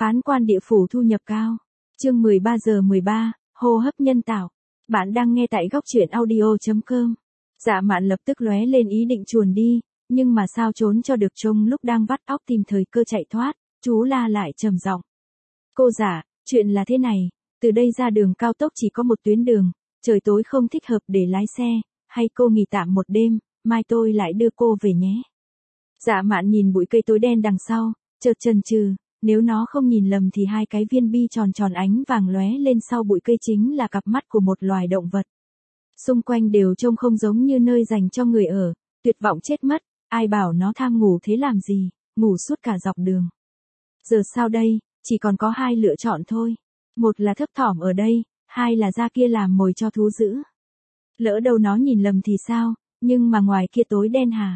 Phán quan địa phủ thu nhập cao. Chương 13 giờ 13, hô hấp nhân tạo. Bạn đang nghe tại góc truyện audio.com. Dạ Mạn lập tức lóe lên ý định chuồn đi, nhưng mà sao trốn cho được trông lúc đang vắt óc tìm thời cơ chạy thoát, chú La lại trầm giọng. Cô giả, chuyện là thế này, từ đây ra đường cao tốc chỉ có một tuyến đường, trời tối không thích hợp để lái xe, hay cô nghỉ tạm một đêm, mai tôi lại đưa cô về nhé. Dạ Mạn nhìn bụi cây tối đen đằng sau, chợt chần chừ, nếu nó không nhìn lầm thì hai cái viên bi tròn tròn ánh vàng lóe lên sau bụi cây chính là cặp mắt của một loài động vật. Xung quanh đều trông không giống như nơi dành cho người ở, tuyệt vọng chết mất, ai bảo nó tham ngủ thế làm gì, ngủ suốt cả dọc đường. Giờ sao đây, chỉ còn có hai lựa chọn thôi. Một là thấp thỏm ở đây, hai là ra kia làm mồi cho thú dữ. Lỡ đâu nó nhìn lầm thì sao, nhưng mà ngoài kia tối đen hả?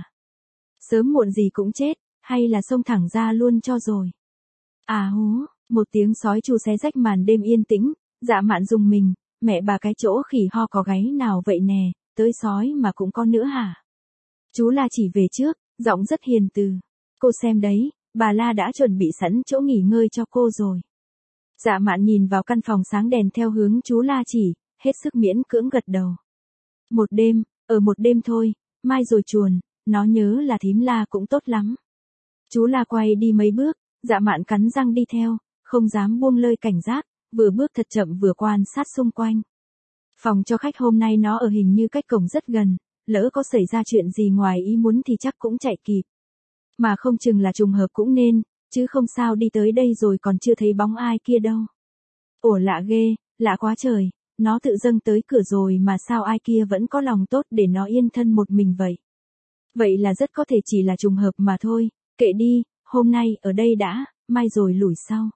Sớm muộn gì cũng chết, hay là xông thẳng ra luôn cho rồi. À hú, một tiếng sói chu xé rách màn đêm yên tĩnh, Dạ Mạn rùng mình, mẹ bà cái chỗ khỉ ho có gáy nào vậy nè, tới sói mà cũng có nữa hả? Chú La chỉ về trước, giọng rất hiền từ. Cô xem đấy, bà La đã chuẩn bị sẵn chỗ nghỉ ngơi cho cô rồi. Dạ Mạn nhìn vào căn phòng sáng đèn theo hướng chú La chỉ, hết sức miễn cưỡng gật đầu. Một đêm, ở một đêm thôi, mai rồi chuồn, nó nhớ là thím La cũng tốt lắm. Chú La quay đi mấy bước, Dạ Mạn cắn răng đi theo, không dám buông lơi cảnh giác, vừa bước thật chậm vừa quan sát xung quanh. Phòng cho khách hôm nay nó ở hình như cách cổng rất gần, lỡ có xảy ra chuyện gì ngoài ý muốn thì chắc cũng chạy kịp. Mà không chừng là trùng hợp cũng nên, chứ không sao đi tới đây rồi còn chưa thấy bóng ai kia đâu. Ủa lạ ghê, lạ quá trời, nó tự dâng tới cửa rồi mà sao ai kia vẫn có lòng tốt để nó yên thân một mình vậy. Vậy là rất có thể chỉ là trùng hợp mà thôi, kệ đi, hôm nay ở đây đã, mai rồi lủi sau.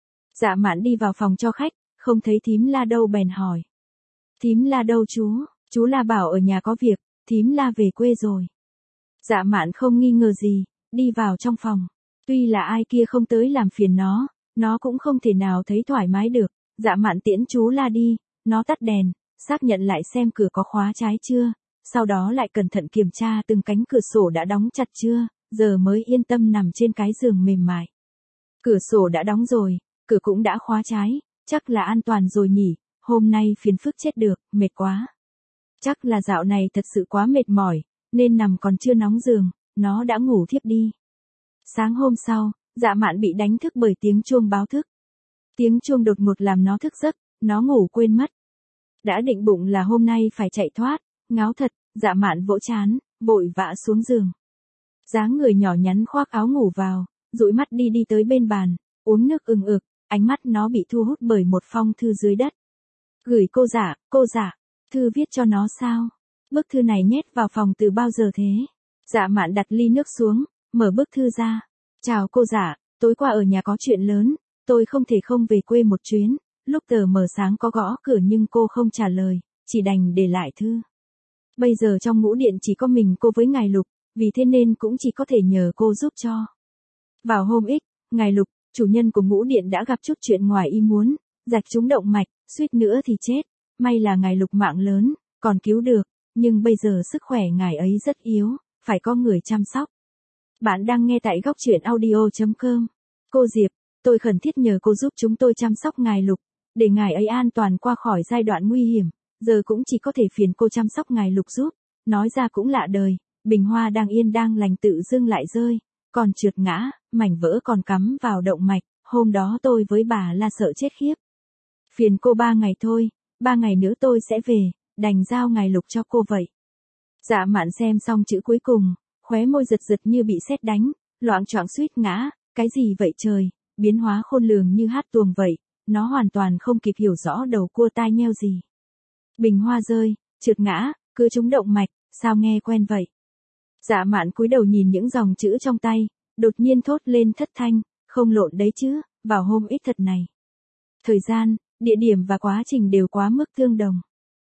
Dạ Mạn đi vào phòng cho khách, không thấy thím La đâu bèn hỏi. Thím La đâu chú La bảo ở nhà có việc, thím La về quê rồi. Dạ Mạn không nghi ngờ gì, đi vào trong phòng. Tuy là ai kia không tới làm phiền nó cũng không thể nào thấy thoải mái được. Dạ Mạn tiễn chú La đi, nó tắt đèn, xác nhận lại xem cửa có khóa trái chưa, sau đó lại cẩn thận kiểm tra từng cánh cửa sổ đã đóng chặt chưa, giờ mới yên tâm nằm trên cái giường mềm mại. Cửa sổ đã đóng rồi, cửa cũng đã khóa trái, chắc là an toàn rồi nhỉ, hôm nay phiền phức chết được, mệt quá. Chắc là dạo này thật sự quá mệt mỏi, nên nằm còn chưa nóng giường, nó đã ngủ thiếp đi. Sáng hôm sau, Dạ Mạn bị đánh thức bởi tiếng chuông báo thức. Tiếng chuông đột ngột làm nó thức giấc, nó ngủ quên mất. Đã định bụng là hôm nay phải chạy thoát, ngáo thật, Dạ Mạn vỗ trán, vội vã xuống giường. Dáng người nhỏ nhắn khoác áo ngủ vào, dụi mắt đi tới bên bàn, uống nước ừng ực, ánh mắt nó bị thu hút bởi một phong thư dưới đất. Gửi cô giả, thư viết cho nó sao? Bức thư này nhét vào phòng từ bao giờ thế? Dạ Mạn đặt ly nước xuống, mở bức thư ra. Chào cô giả, tối qua ở nhà có chuyện lớn, tôi không thể không về quê một chuyến, lúc tờ mờ sáng có gõ cửa nhưng cô không trả lời, chỉ đành để lại thư. Bây giờ trong ngũ điện chỉ có mình cô với ngài Lục, vì thế nên cũng chỉ có thể nhờ cô giúp cho. Vào hôm X, ngài Lục, chủ nhân của ngũ điện đã gặp chút chuyện ngoài ý muốn, rạch trúng động mạch, suýt nữa thì chết, may là ngài Lục mạng lớn, còn cứu được, nhưng bây giờ sức khỏe ngài ấy rất yếu, phải có người chăm sóc. Bạn đang nghe tại góc truyện audio.com. Cô Diệp, tôi khẩn thiết nhờ cô giúp chúng tôi chăm sóc ngài Lục, để ngài ấy an toàn qua khỏi giai đoạn nguy hiểm, giờ cũng chỉ có thể phiền cô chăm sóc ngài Lục giúp. Nói ra cũng lạ đời, bình hoa đang yên đang lành tự dưng lại rơi, còn trượt ngã, mảnh vỡ còn cắm vào động mạch, hôm đó tôi với bà La sợ chết khiếp. Phiền cô 3 ngày thôi, 3 ngày nữa tôi sẽ về, đành giao ngài Lục cho cô vậy. Dạ Mạn xem xong chữ cuối cùng, khóe môi giật giật như bị sét đánh, loạng choạng suýt ngã, cái gì vậy trời, biến hóa khôn lường như hát tuồng vậy, nó hoàn toàn không kịp hiểu rõ đầu cua tai nheo gì. Bình hoa rơi, trượt ngã, cứ trúng động mạch, sao nghe quen vậy? Dạ Mạn cúi đầu nhìn những dòng chữ trong tay, đột nhiên thốt lên thất thanh, không lộn đấy chứ, vào hôm X thật này. Thời gian, địa điểm và quá trình đều quá mức tương đồng.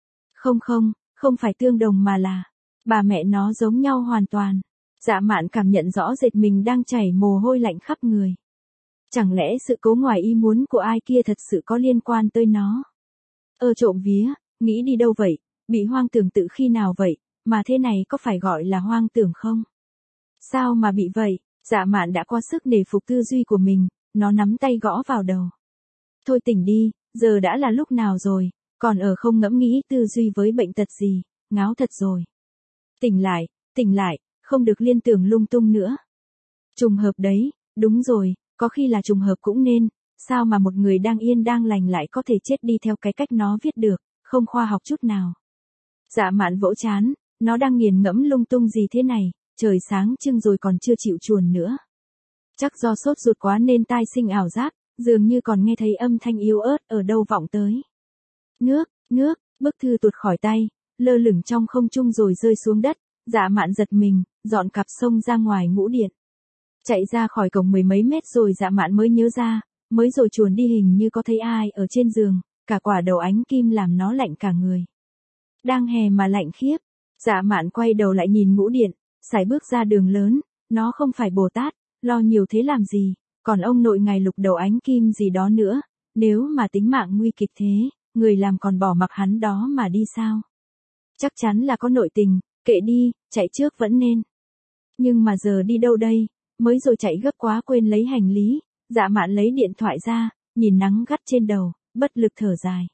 Không phải tương đồng mà là, bà mẹ nó giống nhau hoàn toàn. Dạ Mạn cảm nhận rõ rệt mình đang chảy mồ hôi lạnh khắp người. Chẳng lẽ sự cố ngoài ý muốn của ai kia thật sự có liên quan tới nó? Trộm vía, nghĩ đi đâu vậy, bị hoang tưởng tự khi nào vậy, mà thế này có phải gọi là hoang tưởng không? Sao mà bị vậy? Dạ Mạn đã qua sức nể phục tư duy của mình, nó nắm tay gõ vào đầu. Thôi tỉnh đi, giờ đã là lúc nào rồi, còn ở không ngẫm nghĩ tư duy với bệnh tật gì, ngáo thật rồi. Tỉnh lại, không được liên tưởng lung tung nữa. Trùng hợp đấy, đúng rồi, có khi là trùng hợp cũng nên, sao mà một người đang yên đang lành lại có thể chết đi theo cái cách nó viết được, không khoa học chút nào. Dạ Mạn vỗ chán, nó đang nghiền ngẫm lung tung gì thế này, trời sáng trưng rồi còn chưa chịu chuồn nữa. Chắc do sốt ruột quá nên tai sinh ảo giác, dường như còn nghe thấy âm thanh yếu ớt ở đâu vọng tới. Nước, bức thư tuột khỏi tay, lơ lửng trong không trung rồi rơi xuống đất, Dạ Mạn giật mình, dọn cặp xông ra ngoài ngũ điện. Chạy ra khỏi cổng 10 mấy mét rồi Dạ Mạn mới nhớ ra, mới rồi chuồn đi hình như có thấy ai ở trên giường, cả quả đầu ánh kim làm nó lạnh cả người. Đang hè mà lạnh khiếp, Dạ Mạn quay đầu lại nhìn ngũ điện, sải bước ra đường lớn, nó không phải Bồ Tát, lo nhiều thế làm gì, còn ông nội ngài lục đầu ánh kim gì đó nữa, nếu mà tính mạng nguy kịch thế, người làm còn bỏ mặc hắn đó mà đi sao? Chắc chắn là có nội tình, kệ đi, chạy trước vẫn nên. Nhưng mà giờ đi đâu đây, mới rồi chạy gấp quá quên lấy hành lý, Dạ Mạn lấy điện thoại ra, nhìn nắng gắt trên đầu, bất lực thở dài.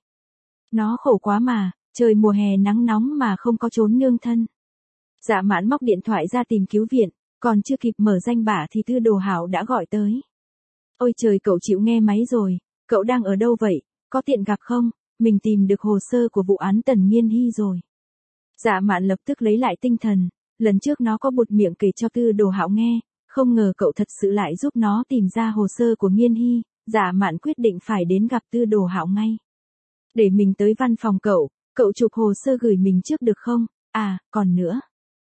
Nó khổ quá mà, trời mùa hè nắng nóng mà không có chốn nương thân. Dạ Mạn móc điện thoại ra tìm cứu viện, còn chưa kịp mở danh bạ thì Tư Đồ Hạo đã gọi tới. Ôi trời, cậu chịu nghe máy rồi, cậu đang ở đâu vậy, có tiện gặp không, mình tìm được hồ sơ của vụ án Tần Nghiên Hy rồi. Dạ Mạn lập tức lấy lại tinh thần, lần trước nó có buột miệng kể cho Tư Đồ Hạo nghe, không ngờ cậu thật sự lại giúp nó tìm ra hồ sơ của Nghiên Hy, Dạ Mạn quyết định phải đến gặp Tư Đồ Hạo ngay. Để mình tới văn phòng cậu chụp hồ sơ gửi mình trước được không, còn nữa.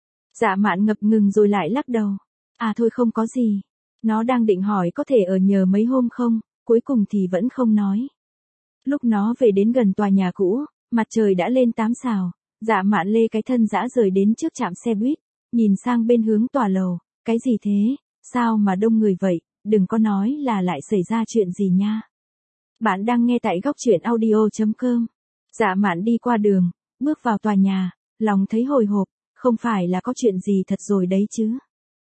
Dạ Mạn ngập ngừng rồi lại lắc đầu. Thôi không có gì. Nó đang định hỏi có thể ở nhờ mấy hôm không, cuối cùng thì vẫn không nói. Lúc nó về đến gần tòa nhà cũ, mặt trời đã lên 8 sào, Dạ Mạn lê cái thân dã rời đến trước trạm xe buýt, nhìn sang bên hướng tòa lầu, cái gì thế, sao mà đông người vậy, đừng có nói là lại xảy ra chuyện gì nha. Bạn đang nghe tại góc truyện audio.com. Dạ Mạn đi qua đường, bước vào tòa nhà, lòng thấy hồi hộp, không phải là có chuyện gì thật rồi đấy chứ.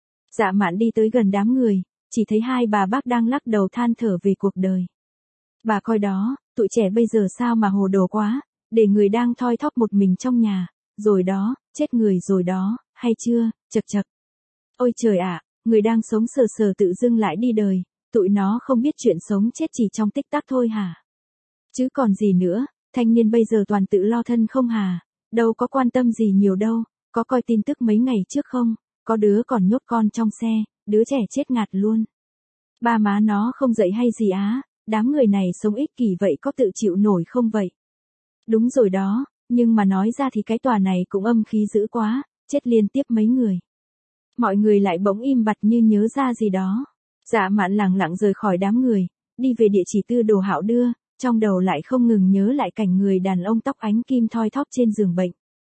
Dạ Mạn đi tới gần đám người, chỉ thấy hai bà bác đang lắc đầu than thở về cuộc đời. Bà coi đó, tụi trẻ bây giờ sao mà hồ đồ quá, để người đang thoi thóp một mình trong nhà, rồi đó, chết người rồi đó, hay chưa, chật chật. Ôi trời ạ, người đang sống sờ sờ tự dưng lại đi đời, tụi nó không biết chuyện sống chết chỉ trong tích tắc thôi hả? Chứ còn gì nữa, thanh niên bây giờ toàn tự lo thân không hả, đâu có quan tâm gì nhiều đâu, có coi tin tức mấy ngày trước không, có đứa còn nhốt con trong xe, đứa trẻ chết ngạt luôn. Ba má nó không dậy hay gì á, đám người này sống ích kỷ vậy có tự chịu nổi không vậy? Đúng rồi đó, nhưng mà nói ra thì cái tòa này cũng âm khí dữ quá, chết liên tiếp mấy người. Mọi người lại bỗng im bặt như nhớ ra gì đó. Dạ Mạn lẳng lặng rời khỏi đám người, đi về địa chỉ Tư Đồ Hạo đưa, trong đầu lại không ngừng nhớ lại cảnh người đàn ông tóc ánh kim thoi thóp trên giường bệnh.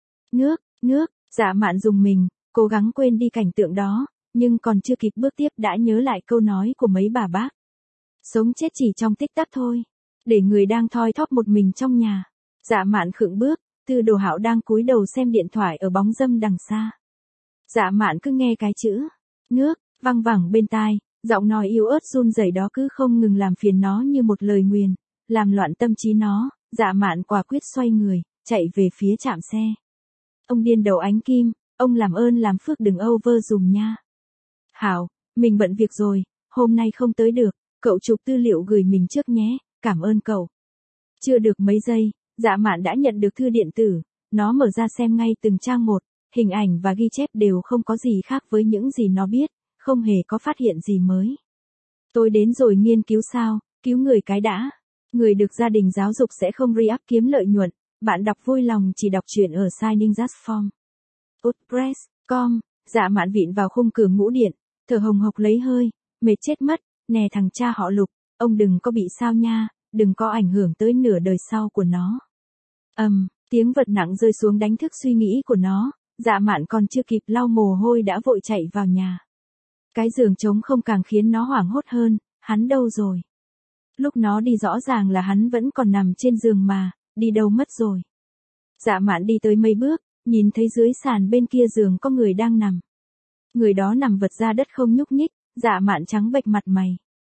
Nước, Dạ Mạn dùng mình, cố gắng quên đi cảnh tượng đó, nhưng còn chưa kịp bước tiếp đã nhớ lại câu nói của mấy bà bác. Sống chết chỉ trong tích tắc thôi, để người đang thoi thóp một mình trong nhà. Dạ Mạn khựng bước, Tư Đồ Hạo đang cúi đầu xem điện thoại ở bóng râm đằng xa. Dạ Mạn cứ nghe cái chữ nước văng vẳng bên tai, giọng nói yếu ớt run rẩy đó cứ không ngừng làm phiền nó như một lời nguyền, làm loạn tâm trí nó. Dạ Mạn quả quyết xoay người, chạy về phía trạm xe. Ông điên đầu ánh kim, ông làm ơn làm phước đừng over dùm nha. Hảo, mình bận việc rồi, hôm nay không tới được, cậu chụp tư liệu gửi mình trước nhé, cảm ơn cậu. Chưa được mấy giây, Dạ Mạn đã nhận được thư điện tử, nó mở ra xem ngay từng trang một, hình ảnh và ghi chép đều không có gì khác với những gì nó biết, không hề có phát hiện gì mới. Tôi đến rồi nghiên cứu sao, cứu người cái đã. Người được gia đình giáo dục sẽ không re-up kiếm lợi nhuận, bạn đọc vui lòng chỉ đọc truyện ở site ninjaspharm. WordPress.com, Dạ Mạn vịn vào khung cửa ngũ điện, thở hồng hộc lấy hơi, mệt chết mất, nè thằng cha họ Lục, ông đừng có bị sao nha, đừng có ảnh hưởng tới nửa đời sau của nó. Tiếng vật nặng rơi xuống đánh thức suy nghĩ của nó, Dạ Mạn còn chưa kịp lau mồ hôi đã vội chạy vào nhà. Cái giường trống không càng khiến nó hoảng hốt hơn, hắn đâu rồi? Lúc nó đi rõ ràng là hắn vẫn còn nằm trên giường mà, đi đâu mất rồi? Dạ Mạn đi tới mấy bước, nhìn thấy dưới sàn bên kia giường có người đang nằm. Người đó nằm vật ra đất không nhúc nhích, Dạ Mạn trắng bệch mặt mày.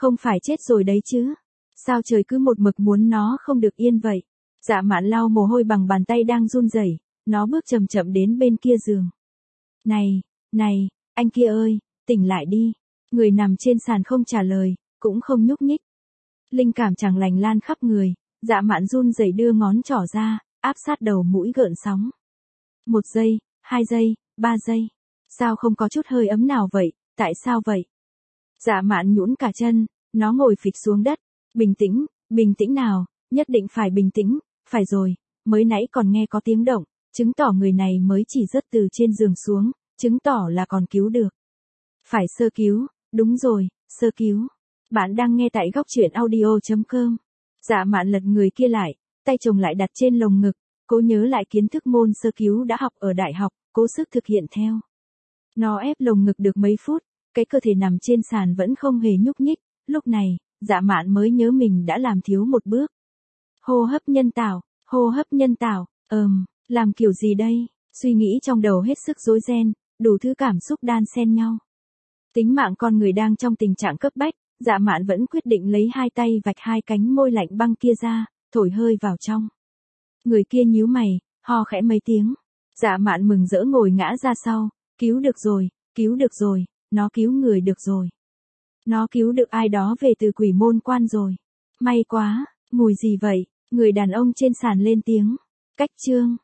Không phải chết rồi đấy chứ. Sao trời cứ một mực muốn nó không được yên vậy? Dạ mạn lau mồ hôi bằng bàn tay đang run rẩy, nó bước chậm chậm đến bên kia giường. Này, anh kia ơi, tỉnh lại đi. Người nằm trên sàn không trả lời, cũng không nhúc nhích. Linh cảm chẳng lành lan khắp người, dạ mạn run rẩy đưa ngón trỏ ra, áp sát đầu mũi gợn sóng. 1 giây, 2 giây, 3 giây. Sao không có chút hơi ấm nào vậy, tại sao vậy? Dạ mạn nhũn cả chân, nó ngồi phịch xuống đất. Bình tĩnh nào, nhất định phải bình tĩnh, phải rồi, mới nãy còn nghe có tiếng động, chứng tỏ người này mới chỉ rớt từ trên giường xuống, chứng tỏ là còn cứu được. Phải sơ cứu, đúng rồi, sơ cứu. Bạn đang nghe tại góc truyện audio.com. Dạ mạn lật người kia lại, tay chồng lại đặt trên lồng ngực, cố nhớ lại kiến thức môn sơ cứu đã học ở đại học, cố sức thực hiện theo. Nó ép lồng ngực được mấy phút, cái cơ thể nằm trên sàn vẫn không hề nhúc nhích, lúc này, dạ mạn mới nhớ mình đã làm thiếu một bước. Hô hấp nhân tạo, làm kiểu gì đây? Suy nghĩ trong đầu hết sức rối ren, đủ thứ cảm xúc đan xen nhau. Tính mạng con người đang trong tình trạng cấp bách, dạ mạn vẫn quyết định lấy hai tay vạch hai cánh môi lạnh băng kia ra, thổi hơi vào trong. Người kia nhíu mày, ho khẽ mấy tiếng. Dạ mạn mừng rỡ ngồi ngã ra sau, cứu được rồi, nó cứu người được rồi. Nó cứu được ai đó về từ quỷ môn quan rồi. May quá, mùi gì vậy? Người đàn ông trên sàn lên tiếng. Cách chương.